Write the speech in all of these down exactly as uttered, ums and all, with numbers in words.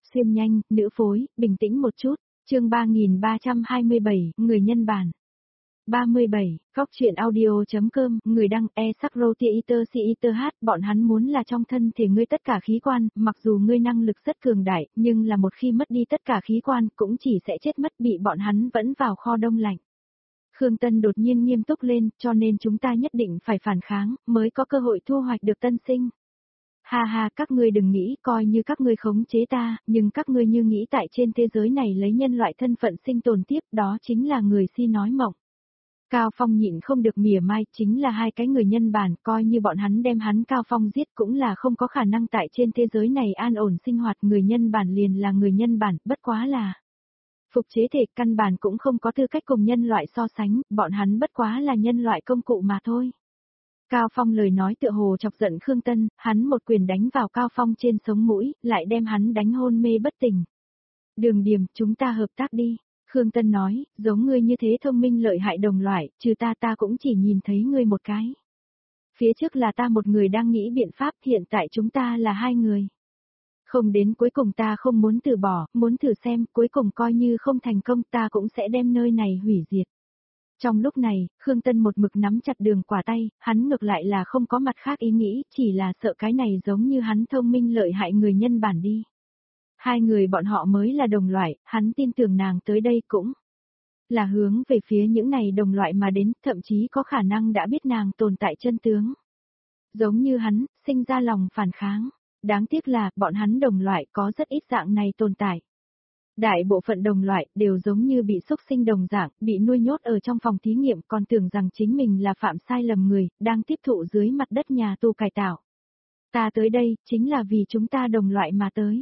xuyên nhanh, nữ phối, bình tĩnh một chút, chương ba nghìn ba trăm hai mươi bảy, người nhân bản. ba mươi bảy, góc truyện audio.com, người đăng e sắc rô tia iter si iter hát, bọn hắn muốn là trong thân thể ngươi tất cả khí quan, mặc dù ngươi năng lực rất cường đại, nhưng là một khi mất đi tất cả khí quan, cũng chỉ sẽ chết mất, bị bọn hắn vẫn vào kho đông lạnh. Khương Tân đột nhiên nghiêm túc lên, cho nên chúng ta nhất định phải phản kháng, mới có cơ hội thu hoạch được tân sinh. Ha ha, các ngươi đừng nghĩ, coi như các ngươi khống chế ta, nhưng các ngươi như nghĩ tại trên thế giới này lấy nhân loại thân phận sinh tồn tiếp, đó chính là người si nói mộng. Cao Phong nhịn không được mỉa mai, chính là hai cái người nhân bản, coi như bọn hắn đem hắn Cao Phong giết cũng là không có khả năng tại trên thế giới này an ổn sinh hoạt, người nhân bản liền là người nhân bản, bất quá là phục chế thể, căn bản cũng không có tư cách cùng nhân loại so sánh, bọn hắn bất quá là nhân loại công cụ mà thôi. Cao Phong lời nói tựa hồ chọc giận Khương Tân, hắn một quyền đánh vào Cao Phong trên sống mũi, lại đem hắn đánh hôn mê bất tỉnh. Đường Điềm, chúng ta hợp tác đi. Khương Tân nói, giống ngươi như thế thông minh lợi hại đồng loại, trừ ta ta cũng chỉ nhìn thấy ngươi một cái. Phía trước là ta một người đang nghĩ biện pháp, hiện tại chúng ta là hai người. Không đến cuối cùng ta không muốn từ bỏ, muốn thử xem, cuối cùng coi như không thành công ta cũng sẽ đem nơi này hủy diệt. Trong lúc này, Khương Tân một mực nắm chặt Đường Quả tay, hắn ngược lại là không có mặt khác ý nghĩ, chỉ là sợ cái này giống như hắn thông minh lợi hại người nhân bản đi. Hai người bọn họ mới là đồng loại, hắn tin tưởng nàng tới đây cũng là hướng về phía những này đồng loại mà đến, thậm chí có khả năng đã biết nàng tồn tại chân tướng. Giống như hắn, sinh ra lòng phản kháng. Đáng tiếc là, bọn hắn đồng loại có rất ít dạng này tồn tại. Đại bộ phận đồng loại đều giống như bị xúc sinh đồng dạng, bị nuôi nhốt ở trong phòng thí nghiệm, còn tưởng rằng chính mình là phạm sai lầm người, đang tiếp thụ dưới mặt đất nhà tù cải tạo. Ta tới đây, chính là vì chúng ta đồng loại mà tới.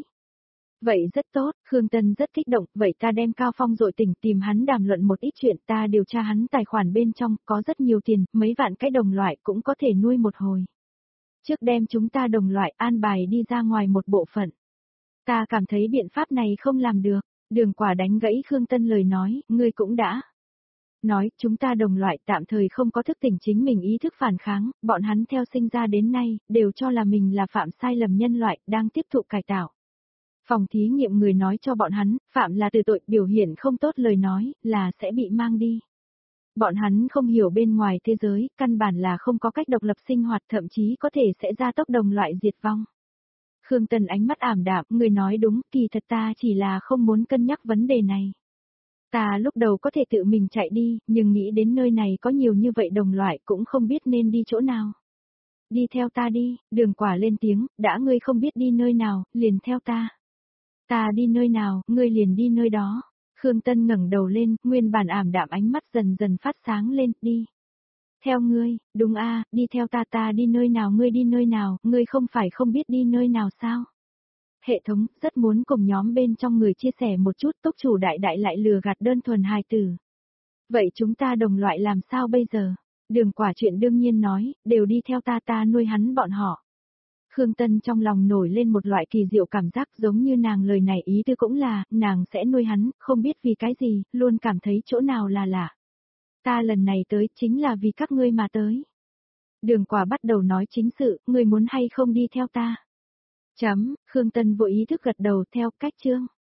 Vậy rất tốt, Khương Tân rất kích động, vậy ta đem Cao Phong dội tỉnh tìm hắn đàm luận một ít chuyện, ta điều tra hắn tài khoản bên trong, có rất nhiều tiền, mấy vạn cái đồng loại cũng có thể nuôi một hồi. Trước đem chúng ta đồng loại an bài đi ra ngoài một bộ phận. Ta cảm thấy biện pháp này không làm được, Đường Quả đánh gãy Khương Tân lời nói, ngươi cũng đã nói, chúng ta đồng loại tạm thời không có thức tỉnh chính mình ý thức phản kháng, bọn hắn theo sinh ra đến nay, đều cho là mình là phạm sai lầm nhân loại, đang tiếp thụ cải tạo. Phòng thí nghiệm người nói cho bọn hắn, phạm là từ tội, biểu hiện không tốt lời nói, là sẽ bị mang đi. Bọn hắn không hiểu bên ngoài thế giới, căn bản là không có cách độc lập sinh hoạt, thậm chí có thể sẽ ra tốc đồng loại diệt vong. Khương Tân ánh mắt ảm đạm, người nói đúng, kỳ thật ta chỉ là không muốn cân nhắc vấn đề này. Ta lúc đầu có thể tự mình chạy đi, nhưng nghĩ đến nơi này có nhiều như vậy đồng loại cũng không biết nên đi chỗ nào. Đi theo ta đi, Đường Quả lên tiếng, đã ngươi không biết đi nơi nào, liền theo ta. Ta đi nơi nào, ngươi liền đi nơi đó. Khương Tân ngẩng đầu lên, nguyên bản ảm đạm ánh mắt dần dần phát sáng lên, đi. Theo ngươi, đúng a, đi theo ta ta đi nơi nào ngươi đi nơi nào, ngươi không phải không biết đi nơi nào sao? Hệ thống, rất muốn cùng nhóm bên trong người chia sẻ một chút, túc chủ đại đại lại lừa gạt đơn thuần hài tử. Vậy chúng ta đồng loại làm sao bây giờ? Đường Quả chuyện đương nhiên nói, đều đi theo ta ta nuôi hắn bọn họ. Khương Tân trong lòng nổi lên một loại kỳ diệu cảm giác giống như nàng lời này ý tư cũng là, nàng sẽ nuôi hắn, không biết vì cái gì, luôn cảm thấy chỗ nào là lạ. Ta lần này tới chính là vì các ngươi mà tới. Đường Quả bắt đầu nói chính sự, ngươi muốn hay không đi theo ta. Chấm, Khương Tân vội ý thức gật đầu theo cách chương.